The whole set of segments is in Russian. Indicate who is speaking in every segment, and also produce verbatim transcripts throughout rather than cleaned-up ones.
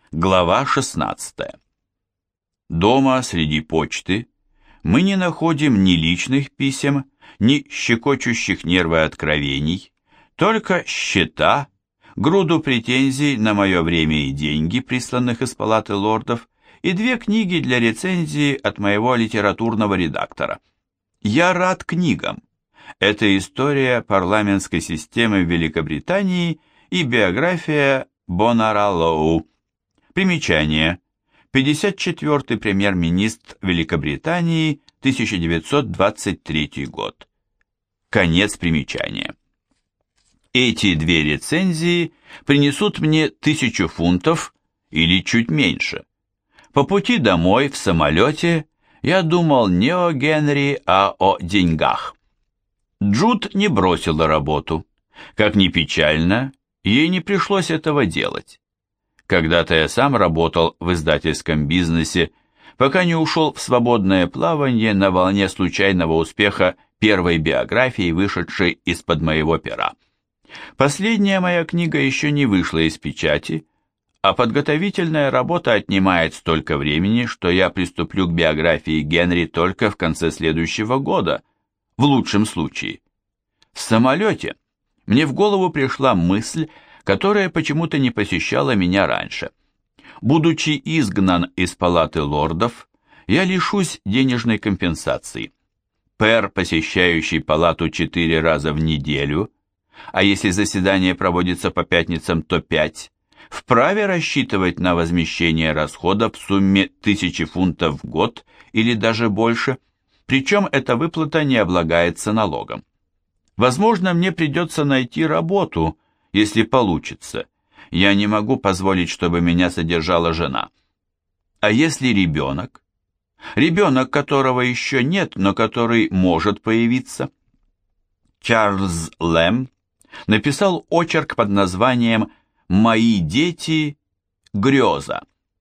Speaker 1: Глава шестнадцатая. Дома среди почты мы не находим ни личных писем, ни щекочущих нервы откровений, только счета, груду претензий на мое время и деньги, присланных из палаты лордов, и две книги для рецензии от моего литературного редактора. Я рад книгам. Это история парламентской системы в Великобритании и биография Бонаралоу. Примечание. пятьдесят четвёртый премьер-министр Великобритании, тысяча девятьсот двадцать третий год. Конец примечания. Эти две рецензии принесут мне тысячу фунтов или чуть меньше. По пути домой в самолете я думал не о Генри, а о деньгах. Джуд не бросила работу. Как ни печально, ей не пришлось этого делать. Когда-то я сам работал в издательском бизнесе, пока не ушел в свободное плавание на волне случайного успеха первой биографии, вышедшей из-под моего пера. Последняя моя книга еще не вышла из печати, а подготовительная работа отнимает столько времени, что я приступлю к биографии Генри только в конце следующего года, в лучшем случае. В самолете мне в голову пришла мысль, которая почему-то не посещала меня раньше. Будучи изгнан из палаты лордов, я лишусь денежной компенсации. Пэр, посещающий палату четыре раза в неделю, а если заседание проводится по пятницам, то пять, вправе рассчитывать на возмещение расходов в сумме тысячи фунтов в год или даже больше, причем эта выплата не облагается налогом. Возможно, мне придется найти работу, если получится. Я не могу позволить, чтобы меня содержала жена. А если ребенок? Ребенок, которого еще нет, но который может появиться. Чарльз Лэм написал очерк под названием «Мои дети. Греза»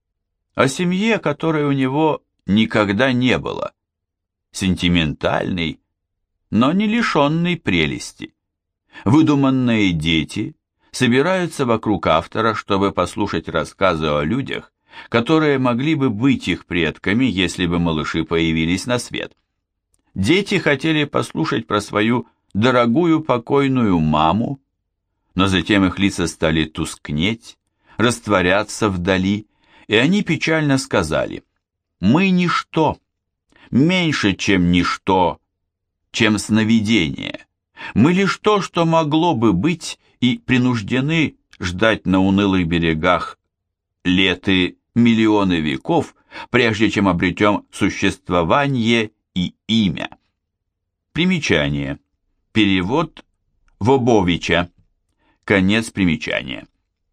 Speaker 1: о семье, которой у него никогда не было. Сентиментальный, но не лишенный прелести. Выдуманные дети собираются вокруг автора, чтобы послушать рассказы о людях, которые могли бы быть их предками, если бы малыши появились на свет. Дети хотели послушать про свою дорогую покойную маму, но затем их лица стали тускнеть, растворяться вдали, и они печально сказали: «Мы ничто, меньше, чем ничто, чем сновидение. Мы лишь то, что могло бы быть, и принуждены ждать на унылых берегах леты миллионы веков, прежде чем обретем существование и имя». Примечание. Перевод Вобовича. Конец примечания.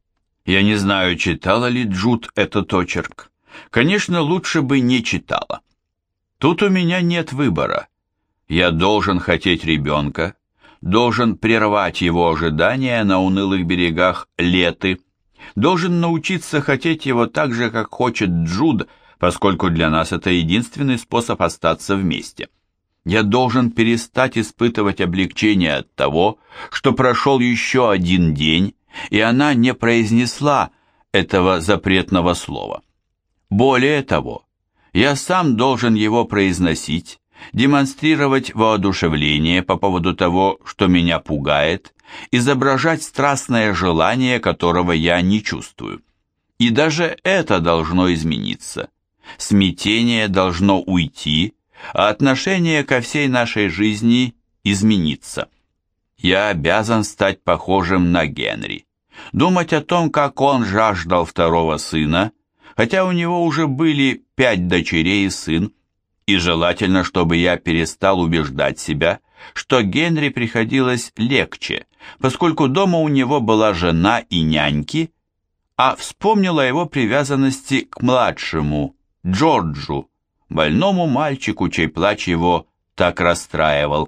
Speaker 1: Я не знаю, читала ли Джуд этот очерк. Конечно, лучше бы не читала. Тут у меня нет выбора. Я должен хотеть ребенка, должен прервать его ожидания на унылых берегах Леты, должен научиться хотеть его так же, как хочет Джуд, поскольку для нас это единственный способ остаться вместе. Я должен перестать испытывать облегчение от того, что прошел еще один день, и она не произнесла этого запретного слова. Более того, я сам должен его произносить, демонстрировать воодушевление по поводу того, что меня пугает, изображать страстное желание, которого я не чувствую. И даже это должно измениться. Смятение должно уйти, а отношение ко всей нашей жизни измениться. Я обязан стать похожим на Генри, думать о том, как он жаждал второго сына, хотя у него уже были пять дочерей и сын, и желательно, чтобы я перестал убеждать себя, что Генри приходилось легче, поскольку дома у него была жена и няньки, а вспомнил о его привязанности к младшему, Джорджу, больному мальчику, чей плач его так расстраивал.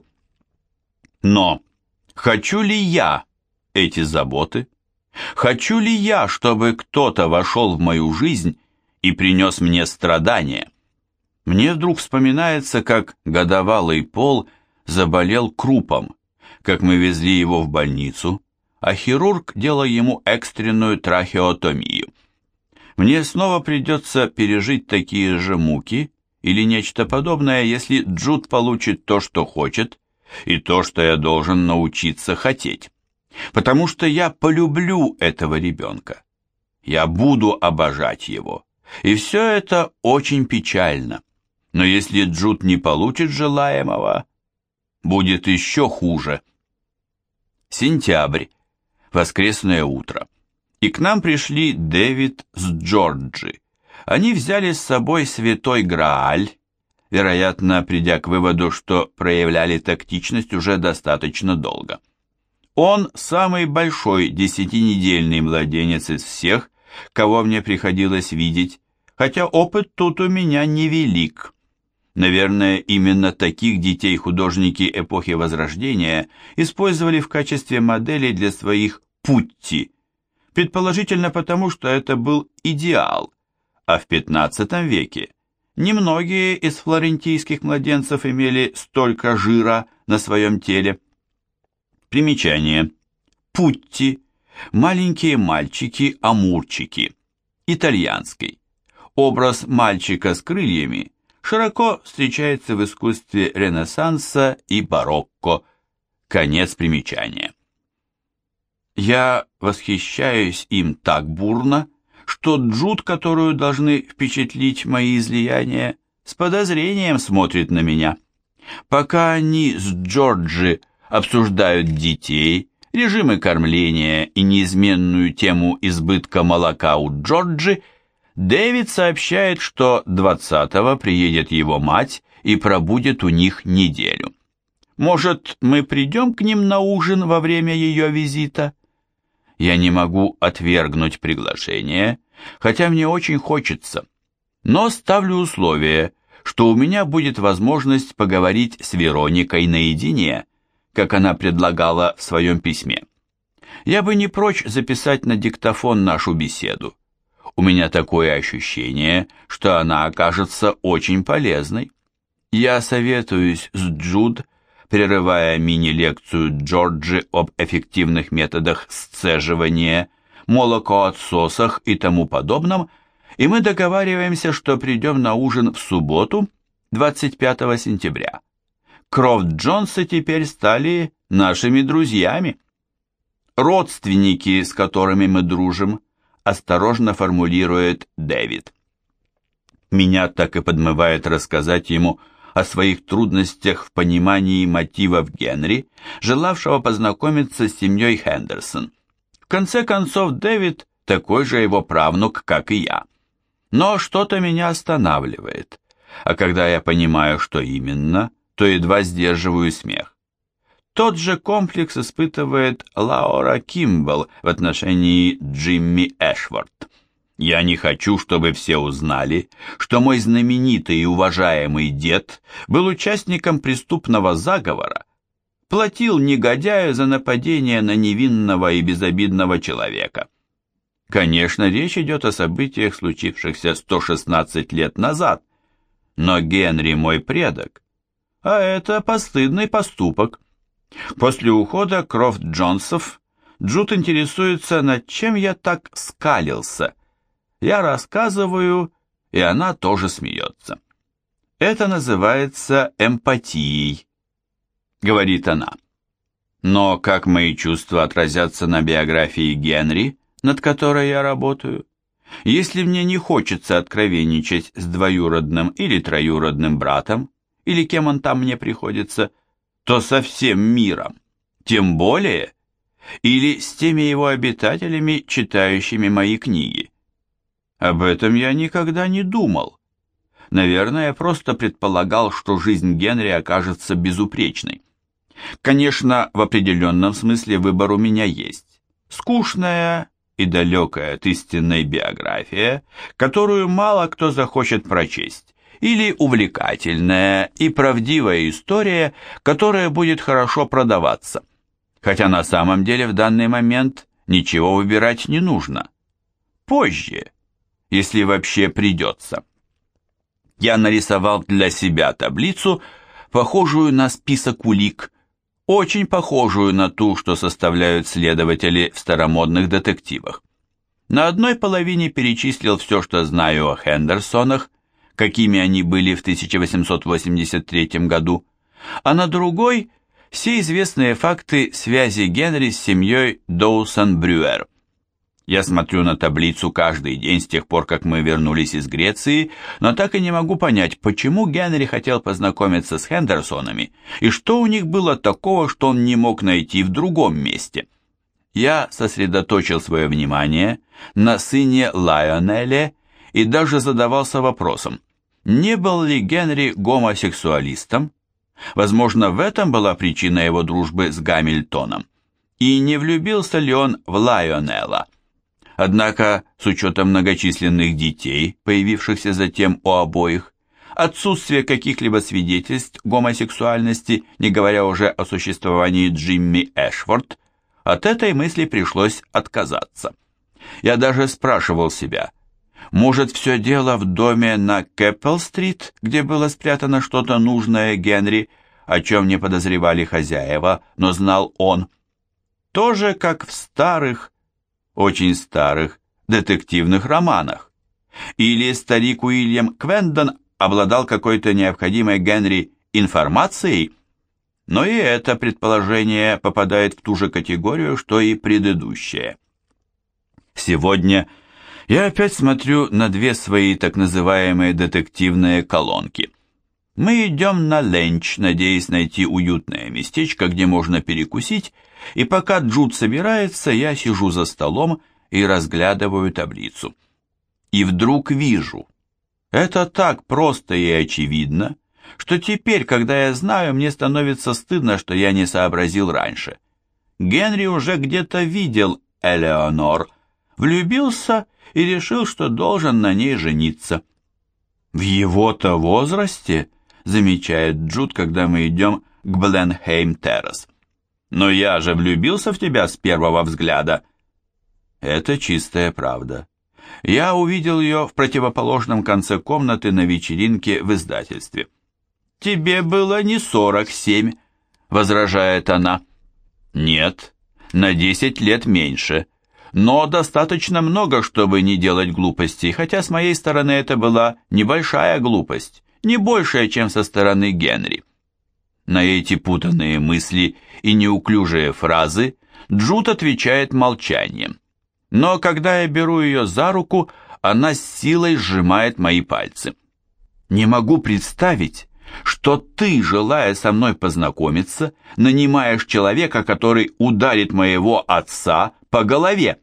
Speaker 1: Но хочу ли я эти заботы? Хочу ли я, чтобы кто-то вошел в мою жизнь и принес мне страдания? Мне вдруг вспоминается, как годовалый Пол заболел крупом, как мы везли его в больницу, а хирург делал ему экстренную трахеотомию. Мне снова придется пережить такие же муки или нечто подобное, если Джуд получит то, что хочет, и то, что я должен научиться хотеть. Потому что я полюблю этого ребенка. Я буду обожать его. И все это очень печально. Но если Джуд не получит желаемого, будет еще хуже. Сентябрь. Воскресное утро. И к нам пришли Дэвид с Джорджи. Они взяли с собой святой Грааль, вероятно, придя к выводу, что проявляли тактичность уже достаточно долго. Он самый большой десятинедельный младенец из всех, кого мне приходилось видеть, хотя опыт тут у меня невелик. Наверное, именно таких детей художники эпохи Возрождения использовали в качестве моделей для своих путти, предположительно потому, что это был идеал, а в пятнадцатом веке немногие из флорентийских младенцев имели столько жира на своем теле. Примечание. Путти – маленькие мальчики-амурчики, итальянский. Образ мальчика с крыльями широко встречается в искусстве Ренессанса и барокко. Конец примечания. Я восхищаюсь им так бурно, что Джуд, которую должны впечатлить мои излияния, с подозрением смотрит на меня. Пока они с Джорджи обсуждают детей, режимы кормления и неизменную тему избытка молока у Джорджи, Дэвид сообщает, что двадцатого приедет его мать и пробудет у них неделю. Может, мы придем к ним на ужин во время ее визита? Я не могу отвергнуть приглашение, хотя мне очень хочется, но ставлю условие, что у меня будет возможность поговорить с Вероникой наедине, как она предлагала в своем письме. Я бы не прочь записать на диктофон нашу беседу. У меня такое ощущение, что она окажется очень полезной. Я советуюсь с Джуд, прерывая мини-лекцию Джорджи об эффективных методах сцеживания, молокоотсосах и тому подобном, и мы договариваемся, что придем на ужин в субботу, двадцать пятого сентября. Крофт-Джонсы теперь стали нашими друзьями. Родственники, с которыми мы дружим, осторожно формулирует Дэвид. Меня так и подмывает рассказать ему о своих трудностях в понимании мотивов Генри, желавшего познакомиться с семьей Хендерсон. В конце концов, Дэвид такой же его правнук, как и я. Но что-то меня останавливает, а когда я понимаю, что именно, то едва сдерживаю смех. Тот же комплекс испытывает Лаура Кимбл в отношении Джимми Эшворт. Я не хочу, чтобы все узнали, что мой знаменитый и уважаемый дед был участником преступного заговора, платил негодяю за нападение на невинного и безобидного человека. Конечно, речь идет о событиях, случившихся сто шестнадцать лет назад, но Генри мой предок, а это постыдный поступок. После ухода Крофт-Джонсов Джуд интересуется, над чем я так скалился. Я рассказываю, и она тоже смеется. Это называется эмпатией, говорит она. Но как мои чувства отразятся на биографии Генри, над которой я работаю? Если мне не хочется откровенничать с двоюродным или троюродным братом, или кем он там мне приходится, то со всем миром, тем более, или с теми его обитателями, читающими мои книги. Об этом я никогда не думал. Наверное, я просто предполагал, что жизнь Генри окажется безупречной. Конечно, в определенном смысле выбор у меня есть. Скучная и далекая от истинной биография, которую мало кто захочет прочесть, или увлекательная и правдивая история, которая будет хорошо продаваться. Хотя на самом деле в данный момент ничего выбирать не нужно. Позже, если вообще придется. Я нарисовал для себя таблицу, похожую на список улик, очень похожую на ту, что составляют следователи в старомодных детективах. На одной половине перечислил все, что знаю о Хендерсонах, какими они были в тысяча восемьсот восемьдесят третьем году, а на другой – все известные факты связи Генри с семьей Доусон-Брюер. Я смотрю на таблицу каждый день с тех пор, как мы вернулись из Греции, но так и не могу понять, почему Генри хотел познакомиться с Хендерсонами и что у них было такого, что он не мог найти в другом месте. Я сосредоточил свое внимание на сыне Лайонеле и даже задавался вопросом, не был ли Генри гомосексуалистом? Возможно, в этом была причина его дружбы с Гамильтоном. И не влюбился ли он в Лайонела? Однако, с учетом многочисленных детей, появившихся затем у обоих, отсутствие каких-либо свидетельств гомосексуальности, не говоря уже о существовании Джимми Эшфорд, от этой мысли пришлось отказаться. Я даже спрашивал себя, может, все дело в доме на Кэппел-стрит, где было спрятано что-то нужное Генри, о чем не подозревали хозяева, но знал он. Тоже как в старых, очень старых, детективных романах. Или старик Уильям Квендон обладал какой-то необходимой Генри информацией, но и это предположение попадает в ту же категорию, что и предыдущее. Сегодня я опять смотрю на две свои так называемые детективные колонки. Мы идем на ленч, надеясь найти уютное местечко, где можно перекусить, и пока Джуд собирается, я сижу за столом и разглядываю таблицу. И вдруг вижу. Это так просто и очевидно, что теперь, когда я знаю, мне становится стыдно, что я не сообразил раньше. Генри уже где-то видел Элеонор, влюбился и решил, что должен на ней жениться. В его-то возрасте, замечает Джуд, когда мы идем к Бленхейм-террас. Но я же влюбился в тебя с первого взгляда. Это чистая правда. Я увидел ее в противоположном конце комнаты на вечеринке в издательстве. «Тебе было не сорок семь», — возражает она. «Нет, на десять лет меньше, но достаточно много, чтобы не делать глупостей, хотя с моей стороны это была небольшая глупость, не большая, чем со стороны Генри». На эти путанные мысли и неуклюжие фразы Джуд отвечает молчанием. Но когда я беру ее за руку, она с силой сжимает мои пальцы. «Не могу представить, что ты, желая со мной познакомиться, нанимаешь человека, который ударит моего отца по голове».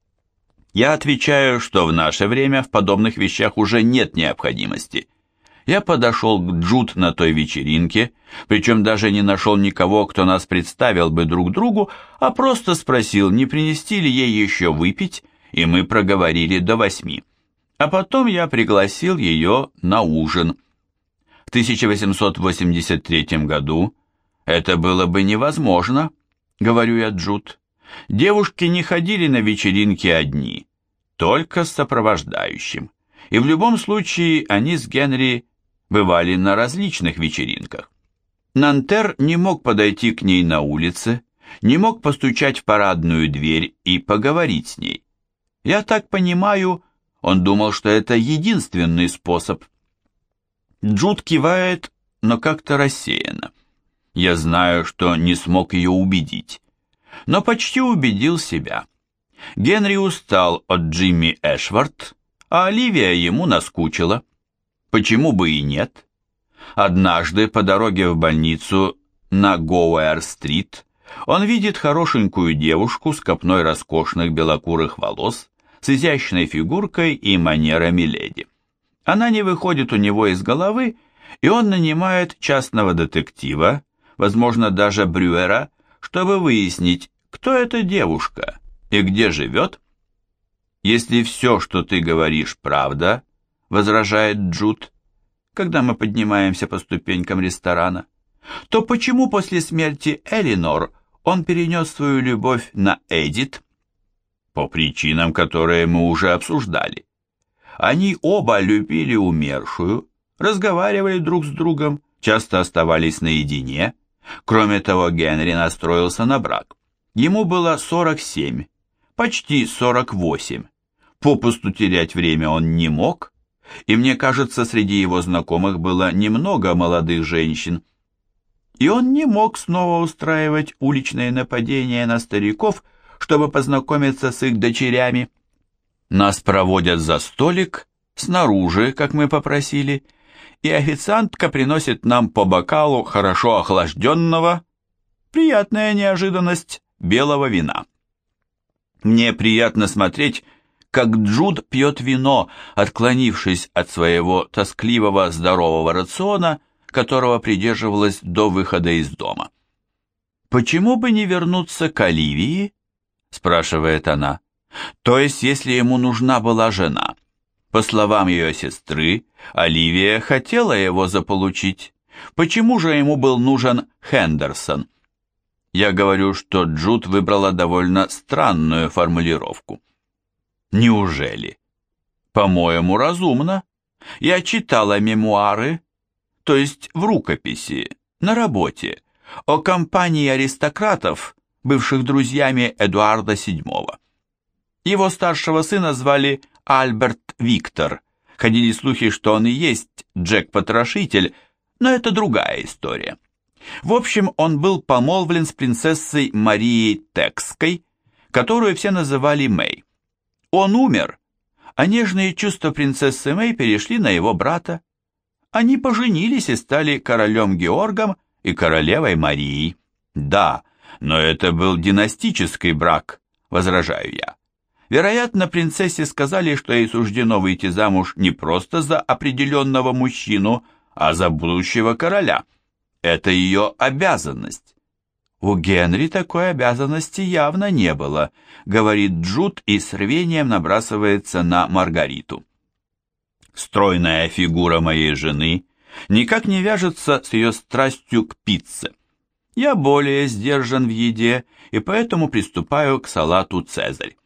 Speaker 1: Я отвечаю, что в наше время в подобных вещах уже нет необходимости. Я подошел к Джуд на той вечеринке, причем даже не нашел никого, кто нас представил бы друг другу, а просто спросил, не принести ли ей еще выпить, и мы проговорили до восьми. А потом я пригласил ее на ужин. В тысяча восемьсот восемьдесят третьем году это было бы невозможно, говорю я Джуд. Девушки не ходили на вечеринки одни, только с сопровождающим. И в любом случае они с Генри бывали на различных вечеринках. Нантер не мог подойти к ней на улице, не мог постучать в парадную дверь и поговорить с ней. Я так понимаю, он думал, что это единственный способ. Джуд кивает, но как-то рассеянно. Я знаю, что не смог ее убедить, но почти убедил себя. Генри устал от Джимми Эшфорд, а Оливия ему наскучила. Почему бы и нет? Однажды по дороге в больницу на Гоуэр-стрит он видит хорошенькую девушку с копной роскошных белокурых волос, с изящной фигуркой и манерами леди. Она не выходит у него из головы, и он нанимает частного детектива, возможно, даже Брюера, чтобы выяснить, кто эта девушка и где живет. «Если все, что ты говоришь, правда», — возражает Джуд, когда мы поднимаемся по ступенькам ресторана, то почему после смерти Элинор он перенес свою любовь на Эдит? По причинам, которые мы уже обсуждали. Они оба любили умершую, разговаривали друг с другом, часто оставались наедине. Кроме того, Генри настроился на брак. Ему было сорок семь, почти сорок восемь. Попусту терять время он не мог, и мне кажется, среди его знакомых было немного молодых женщин. И он не мог снова устраивать уличные нападения на стариков, чтобы познакомиться с их дочерями. Нас проводят за столик, снаружи, как мы попросили, и официантка приносит нам по бокалу хорошо охлажденного, приятная неожиданность, белого вина. Мне приятно смотреть, как Джуд пьет вино, отклонившись от своего тоскливого здорового рациона, которого придерживалась до выхода из дома. «Почему бы не вернуться к Оливии?» – спрашивает она. «То есть, если ему нужна была жена?» По словам ее сестры, Оливия хотела его заполучить. Почему же ему был нужен Хендерсон? Я говорю, что Джуд выбрала довольно странную формулировку. Неужели? По-моему, разумно. Я читала мемуары, то есть в рукописи, на работе, о компании аристократов, бывших друзьями Эдуарда седьмого. Его старшего сына звали Альберт Виктор. Ходили слухи, что он и есть Джек-потрошитель, но это другая история. В общем, он был помолвлен с принцессой Марией Текской, которую все называли Мэй. Он умер, а нежные чувства принцессы Мэй перешли на его брата. Они поженились и стали королем Георгом и королевой Марией. Да, но это был династический брак, возражаю я. Вероятно, принцессе сказали, что ей суждено выйти замуж не просто за определенного мужчину, а за будущего короля. Это ее обязанность. У Генри такой обязанности явно не было, говорит Джуд и с рвением набрасывается на Маргариту. Стройная фигура моей жены никак не вяжется с ее страстью к пицце. Я более сдержан в еде и поэтому приступаю к салату «Цезарь».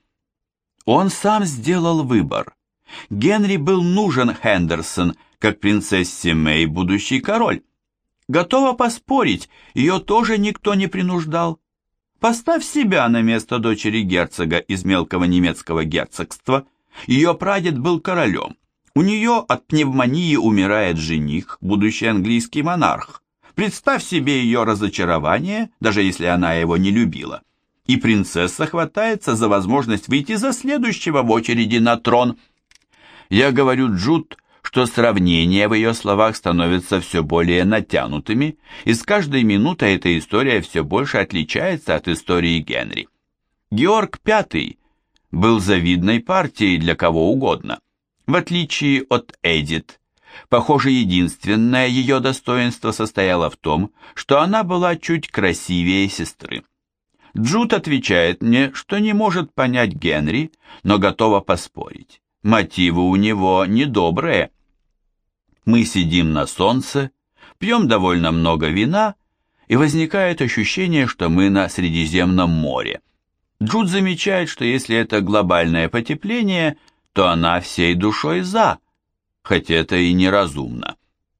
Speaker 1: Он сам сделал выбор. Генри был нужен Хендерсон, как принцессе Мэй будущий король. Готова поспорить, ее тоже никто не принуждал. Поставь себя на место дочери герцога из мелкого немецкого герцогства. Ее прадед был королем. У нее от пневмонии умирает жених, будущий английский монарх. Представь себе ее разочарование, даже если она его не любила. И принцесса хватается за возможность выйти за следующего в очереди на трон. Я говорю Джуд, что сравнения в ее словах становятся все более натянутыми, и с каждой минутой эта история все больше отличается от истории Генри. Георг Пятый был завидной партией для кого угодно. В отличие от Эдит, похоже, единственное ее достоинство состояло в том, что она была чуть красивее сестры. Джуд отвечает мне, что не может понять Генри, но готова поспорить. Мотивы у него недобрые. Мы сидим на солнце, пьем довольно много вина, и возникает ощущение, что мы на Средиземном море. Джуд замечает, что если это глобальное потепление, то она всей душой за, хотя это и неразумно.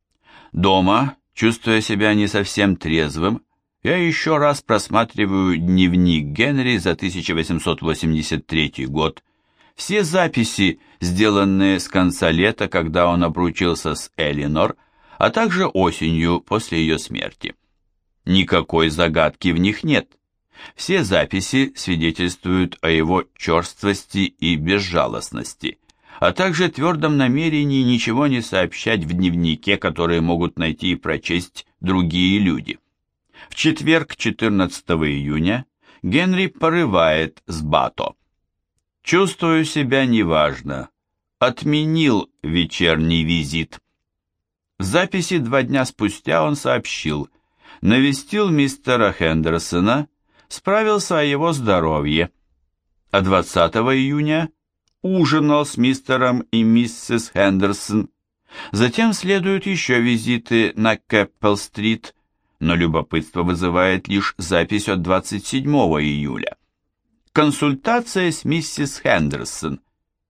Speaker 1: Дома, чувствуя себя не совсем трезвым, я еще раз просматриваю дневник Генри за тысяча восемьсот восемьдесят третий год, все записи, сделанные с конца лета, когда он обручился с Элинор, а также осенью после ее смерти. Никакой загадки в них нет. Все записи свидетельствуют о его черствости и безжалостности, а также твердом намерении ничего не сообщать в дневнике, которые могут найти и прочесть другие люди. В четверг, четырнадцатого июня, Генри порывает с Бато. «Чувствую себя неважно. Отменил вечерний визит». В записи два дня спустя он сообщил: навестил мистера Хендерсона, справился о его здоровье, а двадцатого июня ужинал с мистером и миссис Хендерсон. Затем следуют еще визиты на Кэппел-стрит, но любопытство вызывает лишь запись от двадцать седьмого июля. Консультация с миссис Хендерсон.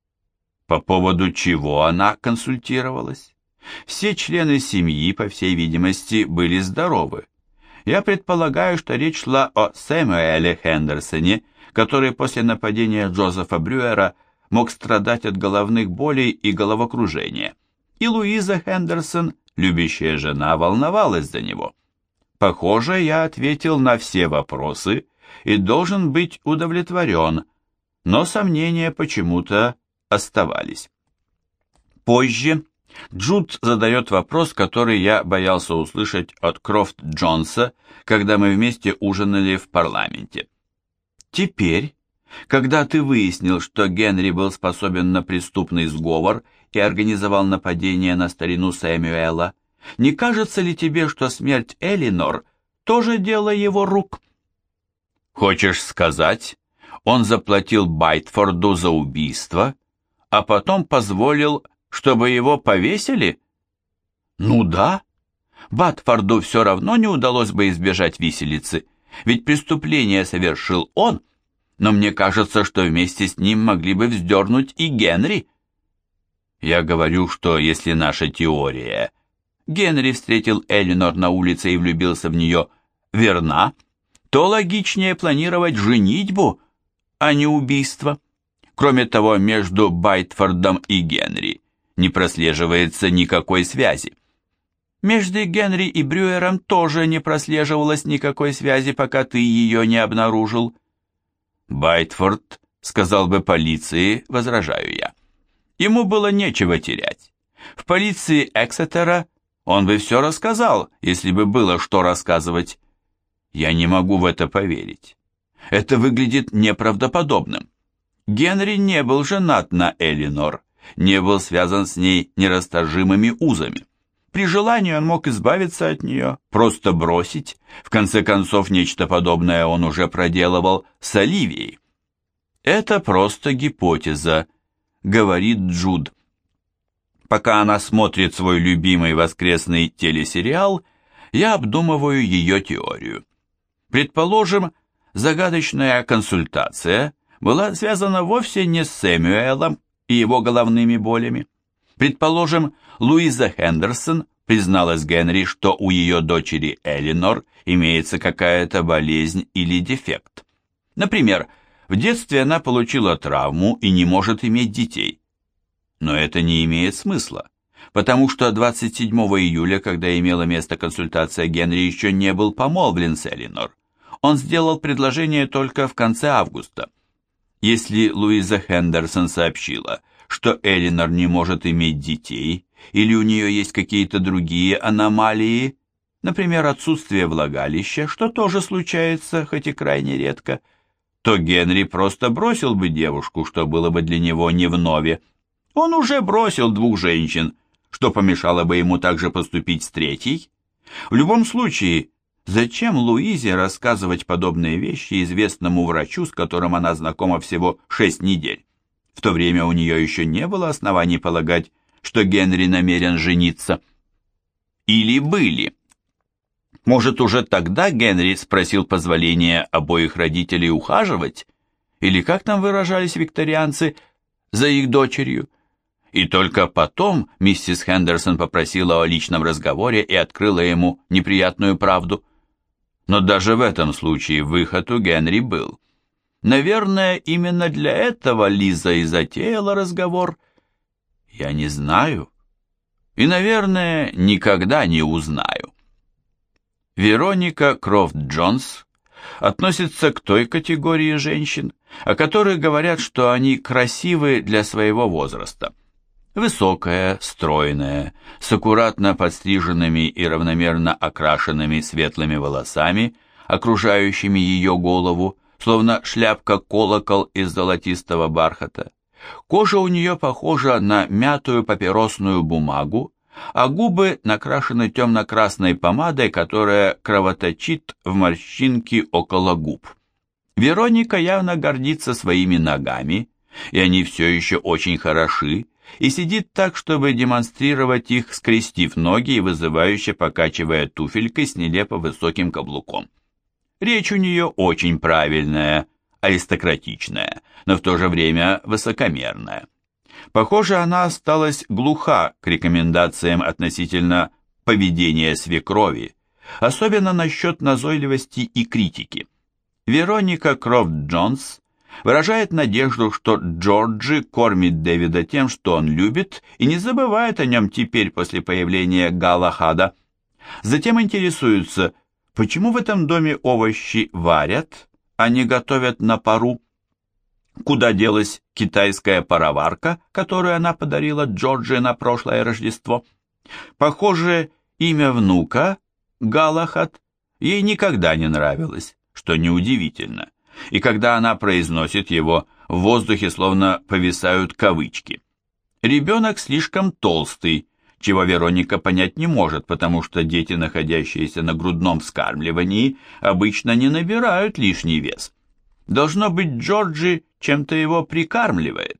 Speaker 1: По поводу чего она консультировалась? Все члены семьи, по всей видимости, были здоровы. Я предполагаю, что речь шла о Сэмюэле Хендерсоне, который после нападения Джозефа Брюера мог страдать от головных болей и головокружения, и Луиза Хендерсон, любящая жена, волновалась за него. Похоже, я ответил на все вопросы и должен быть удовлетворен, но сомнения почему-то оставались. Позже Джуд задает вопрос, который я боялся услышать от Крофт Джонса, когда мы вместе ужинали в парламенте. Теперь, когда ты выяснил, что Генри был способен на преступный сговор и организовал нападение на старину Сэмюэла, не кажется ли тебе, что смерть Элинор тоже дело его рук? Хочешь сказать, он заплатил Байтфорду за убийство, а потом позволил, чтобы его повесили? Ну да. Батфорду все равно не удалось бы избежать виселицы, ведь преступление совершил он, но мне кажется, что вместе с ним могли бы вздернуть и Генри. Я говорю, что если наша теория Генри встретил Элинор на улице и влюбился в нее верна, то логичнее планировать женитьбу, а не убийство. Кроме того, между Байтфордом и Генри не прослеживается никакой связи. Между Генри и Брюером тоже не прослеживалось никакой связи, пока ты ее не обнаружил. Байтфорд сказал бы полиции, возражаю я. Ему было нечего терять. В полиции Эксетера он бы все рассказал, если бы было что рассказывать. Я не могу в это поверить. Это выглядит неправдоподобным. Генри не был женат на Элинор, не был связан с ней нерасторжимыми узами. При желании он мог избавиться от нее, просто бросить. В конце концов, нечто подобное он уже проделывал с Оливией. Это просто гипотеза, говорит Джуд. Пока она смотрит свой любимый воскресный телесериал, я обдумываю ее теорию. Предположим, загадочная консультация была связана вовсе не с Сэмюэлом и его головными болями. Предположим, Луиза Хендерсон призналась Генри, что у ее дочери Элинор имеется какая-то болезнь или дефект. Например, в детстве она получила травму и не может иметь детей. Но это не имеет смысла, потому что двадцать седьмого июля, когда имела место консультация, Генри еще не был помолвлен с Элинор. Он сделал предложение только в конце августа. Если Луиза Хендерсон сообщила, что Элинор не может иметь детей, или у нее есть какие-то другие аномалии, например, отсутствие влагалища, что тоже случается, хоть и крайне редко, то Генри просто бросил бы девушку, что было бы для него не вновь. Он уже бросил двух женщин, что помешало бы ему также поступить с третьей. В любом случае, зачем Луизе рассказывать подобные вещи известному врачу, с которым она знакома всего шесть недель? В то время у нее еще не было оснований полагать, что Генри намерен жениться. Или были? Может, уже тогда Генри спросил позволения обоих родителей ухаживать? Или, как там выражались викторианцы, за их дочерью? И только потом миссис Хендерсон попросила о личном разговоре и открыла ему неприятную правду. Но даже в этом случае выход у Генри был. Наверное, именно для этого Лиза и затеяла разговор. Я не знаю. И, наверное, никогда не узнаю. Вероника Крофт Джонс относится к той категории женщин, о которых говорят, что они красивы для своего возраста. Высокая, стройная, с аккуратно подстриженными и равномерно окрашенными светлыми волосами, окружающими ее голову, словно шляпка-колокол из золотистого бархата. Кожа у нее похожа на мятую папиросную бумагу, а губы накрашены темно-красной помадой, которая кровоточит в морщинки около губ. Вероника явно гордится своими ногами, и они все еще очень хороши, и сидит так, чтобы демонстрировать их, скрестив ноги и вызывающе покачивая туфелькой с нелепо высоким каблуком. Речь у нее очень правильная, аристократичная, но в то же время высокомерная. Похоже, она осталась глуха к рекомендациям относительно поведения свекрови, особенно насчет назойливости и критики. Вероника Крофт Джонс выражает надежду, что Джорджи кормит Дэвида тем, что он любит, и не забывает о нем теперь после появления Галахада. Затем интересуется, почему в этом доме овощи варят, а не готовят на пару. Куда делась китайская пароварка, которую она подарила Джорджи на прошлое Рождество? Похоже, имя внука, Галахад, ей никогда не нравилось, что неудивительно. И когда она произносит его, в воздухе словно повисают кавычки. Ребенок слишком толстый, чего Вероника понять не может, потому что дети, находящиеся на грудном вскармливании, обычно не набирают лишний вес. Должно быть, Джорджи чем-то его прикармливает.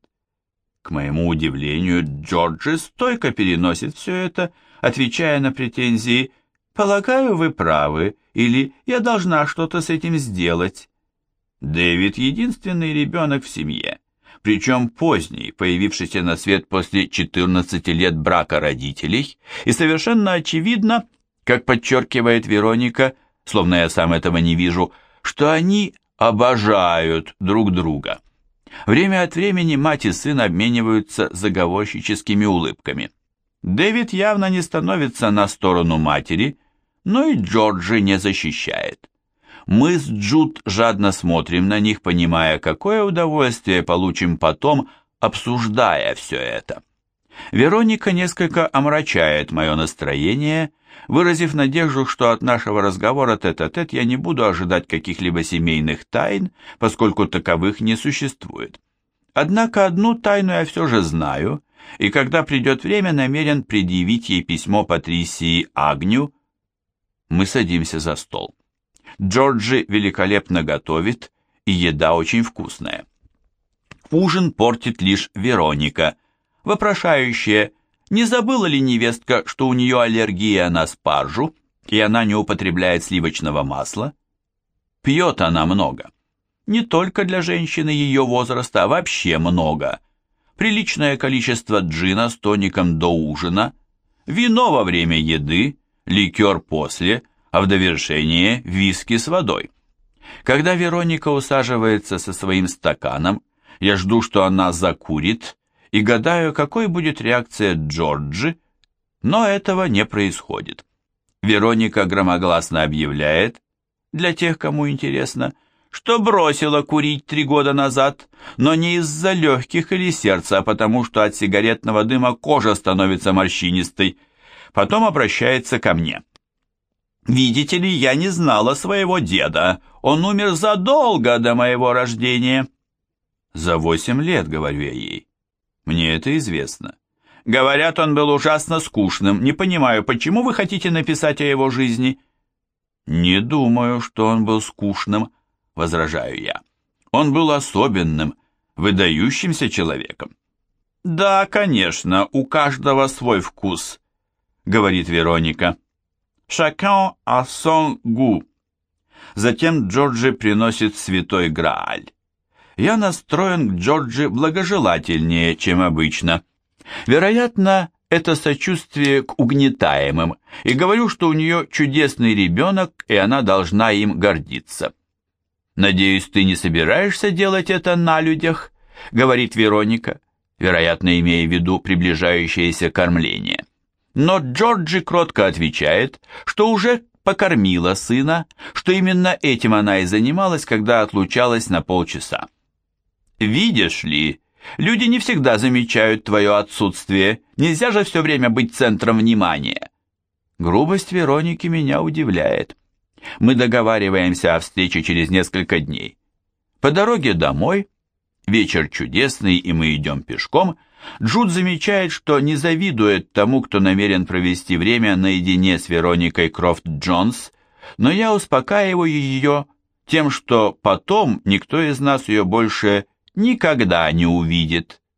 Speaker 1: К моему удивлению, Джорджи стойко переносит все это, отвечая на претензии «Полагаю, вы правы» или «Я должна что-то с этим сделать». Дэвид — единственный ребенок в семье, причем поздний, появившийся на свет после четырнадцати лет брака родителей, и совершенно очевидно, как подчеркивает Вероника, словно я сам этого не вижу, что они обожают друг друга. Время от времени мать и сын обмениваются заговорщическими улыбками. Дэвид явно не становится на сторону матери, но и Джорджи не защищает. Мы с Джуд жадно смотрим на них, понимая, какое удовольствие получим потом, обсуждая все это. Вероника несколько омрачает мое настроение, выразив надежду, что от нашего разговора тет-а-тет я не буду ожидать каких-либо семейных тайн, поскольку таковых не существует. Однако одну тайну я все же знаю, и когда придет время, намерен предъявить ей письмо Патрисии Агню. Мы садимся за стол. Джорджи великолепно готовит, и еда очень вкусная. Ужин портит лишь Вероника, вопрошающая, не забыла ли невестка, что у нее аллергия на спаржу, и она не употребляет сливочного масла. Пьет она много. Не только для женщины ее возраста, а вообще много. Приличное количество джина с тоником до ужина, вино во время еды, ликер после, а в довершение виски с водой. Когда Вероника усаживается со своим стаканом, я жду, что она закурит, и гадаю, какой будет реакция Джорджи, но этого не происходит. Вероника громогласно объявляет, для тех, кому интересно, что бросила курить три года назад, но не из-за легких или сердца, а потому что от сигаретного дыма кожа становится морщинистой. Потом обращается ко мне. «Видите ли, я не знала своего деда. Он умер задолго до моего рождения». «За восемь лет», — говорю я ей. «Мне это известно». «Говорят, он был ужасно скучным. Не понимаю, почему вы хотите написать о его жизни?» «Не думаю, что он был скучным», — возражаю я. «Он был особенным, выдающимся человеком». «Да, конечно, у каждого свой вкус», — говорит Вероника. «Chacun a son goût». Затем Джорджи приносит святой Грааль. Я настроен к Джорджи благожелательнее, чем обычно. Вероятно, это сочувствие к угнетаемым, и говорю, что у нее чудесный ребенок, и она должна им гордиться. «Надеюсь, ты не собираешься делать это на людях?» — говорит Вероника, вероятно, имея в виду приближающееся кормление. Но Джорджи кротко отвечает, что уже покормила сына, что именно этим она и занималась, когда отлучалась на полчаса. «Видишь ли, люди не всегда замечают твое отсутствие, нельзя же все время быть центром внимания». Грубость Вероники меня удивляет. Мы договариваемся о встрече через несколько дней. По дороге домой, вечер чудесный, и мы идем пешком, Джуд замечает, что не завидует тому, кто намерен провести время наедине с Вероникой Крофт-Джонс, но я успокаиваю ее тем, что потом никто из нас ее больше никогда не увидит.